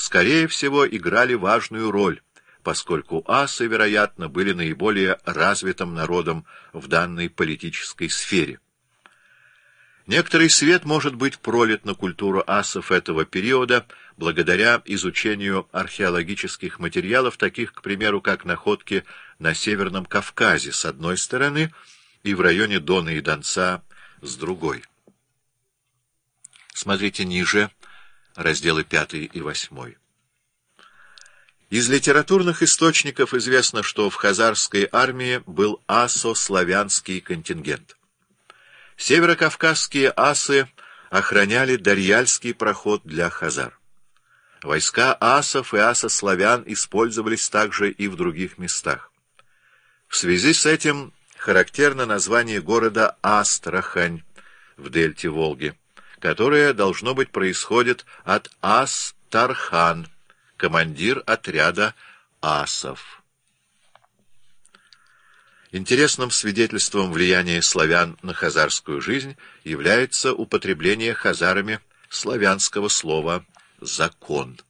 скорее всего, играли важную роль, поскольку асы, вероятно, были наиболее развитым народом в данной политической сфере. Некоторый свет может быть пролит на культуру асов этого периода благодаря изучению археологических материалов, таких, к примеру, как находки на Северном Кавказе с одной стороны и в районе Дона и Донца с другой. Смотрите ниже, разделы 5 и 8. Из литературных источников известно, что в хазарской армии был асо-славянский контингент. Северокавказские асы охраняли Дарьяльский проход для хазар. Войска асов и асославян использовались также и в других местах. В связи с этим характерно название города Астрахань в дельте Волги, которое, должно быть, происходит от Ас-Тархан, командир отряда асов. Интересным свидетельством влияния славян на хазарскую жизнь является употребление хазарами славянского слова «закон».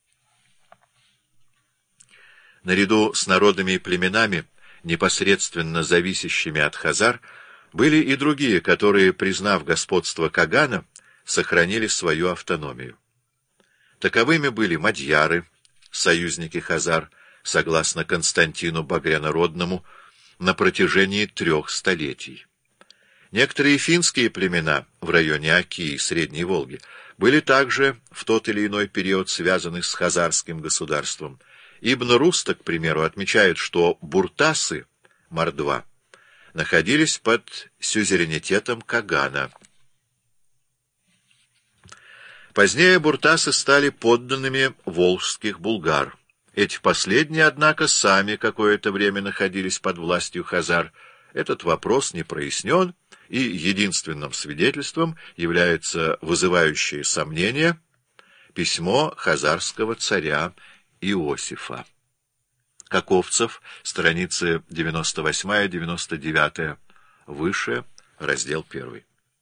Наряду с народами и племенами, непосредственно зависящими от хазар, были и другие, которые, признав господство Кагана, сохранили свою автономию. Таковыми были мадьяры, союзники хазар, согласно Константину Багрянородному, на протяжении 3 столетий. Некоторые финские племена в районе Оки и Средней Волги были также в тот или иной период связаны с хазарским государством. Ибн Руста, к примеру, отмечает, что буртасы, Мордва, находились под сюзеренитетом Кагана. Позднее буртасы стали подданными волжских булгар. Эти последние, однако, сами какое-то время находились под властью хазар. Этот вопрос не прояснен, и единственным свидетельством является вызывающее сомнения письмо хазарского царя Иосифа. Каковцев, страницы 98-99, выше, раздел 1.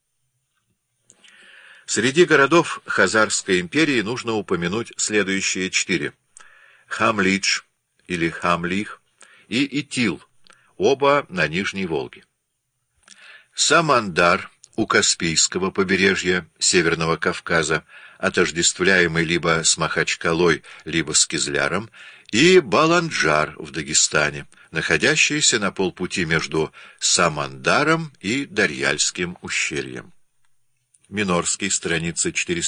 Среди городов Хазарской империи нужно упомянуть следующие 4. Хамлидж или Хамлих и Итил, оба на Нижней Волге. Самандар у Каспийского побережья Северного Кавказа, отождествляемый либо с Махачкалой, либо с Кизляром, и Баланджар в Дагестане, находящийся на полпути между Самандаром и Дарьяльским ущельем. Минорский, страницы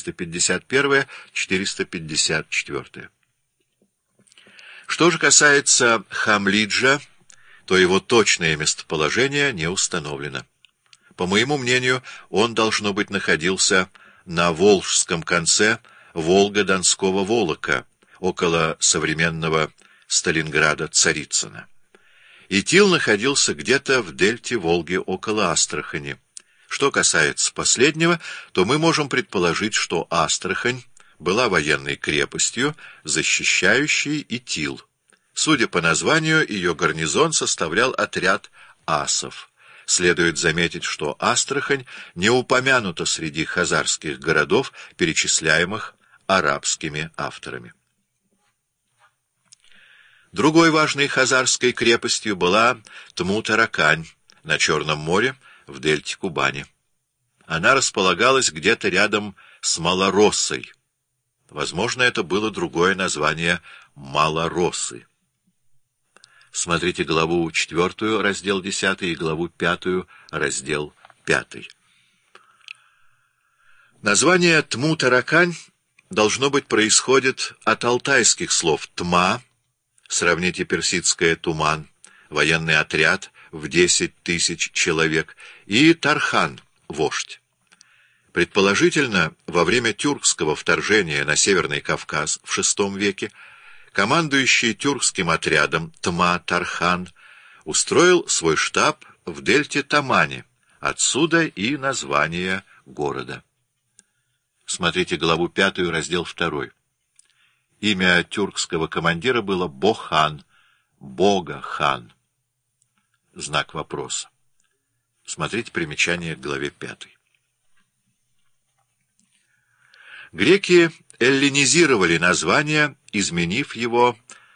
451-454. Что же касается Хамлиджа, то его точное местоположение не установлено. По моему мнению, он, должно быть, находился на волжском конце Волго-Донского Волока, около современного Сталинграда-Царицына. Итил находился где-то в дельте Волги, около Астрахани. Что касается последнего, то мы можем предположить, что Астрахань была военной крепостью, защищающей Итил. Судя по названию, ее гарнизон составлял отряд асов. Следует заметить, что Астрахань не упомянута среди хазарских городов, перечисляемых арабскими авторами. Другой важной хазарской крепостью была Тму-Таракань на Черном море в дельте Кубани. Она располагалась где-то рядом с Малороссой. Возможно, это было другое название Малороссы. Смотрите главу 4, раздел 10, и главу 5, раздел 5. Название Тму-Таракань, должно быть, происходит от алтайских слов «тма», сравните персидское «туман», военный отряд в 10 тысяч человек, и Тархан, вождь. Предположительно, во время тюркского вторжения на Северный Кавказ в VI веке командующий тюркским отрядом Тма-Тархан устроил свой штаб в дельте Тамани, отсюда и название города. Смотрите главу 5, раздел 2. Имя тюркского командира было Бохан, Бога-хан. Знак вопроса. Смотрите примечание к главе 5. Греки эллинизировали название, изменив его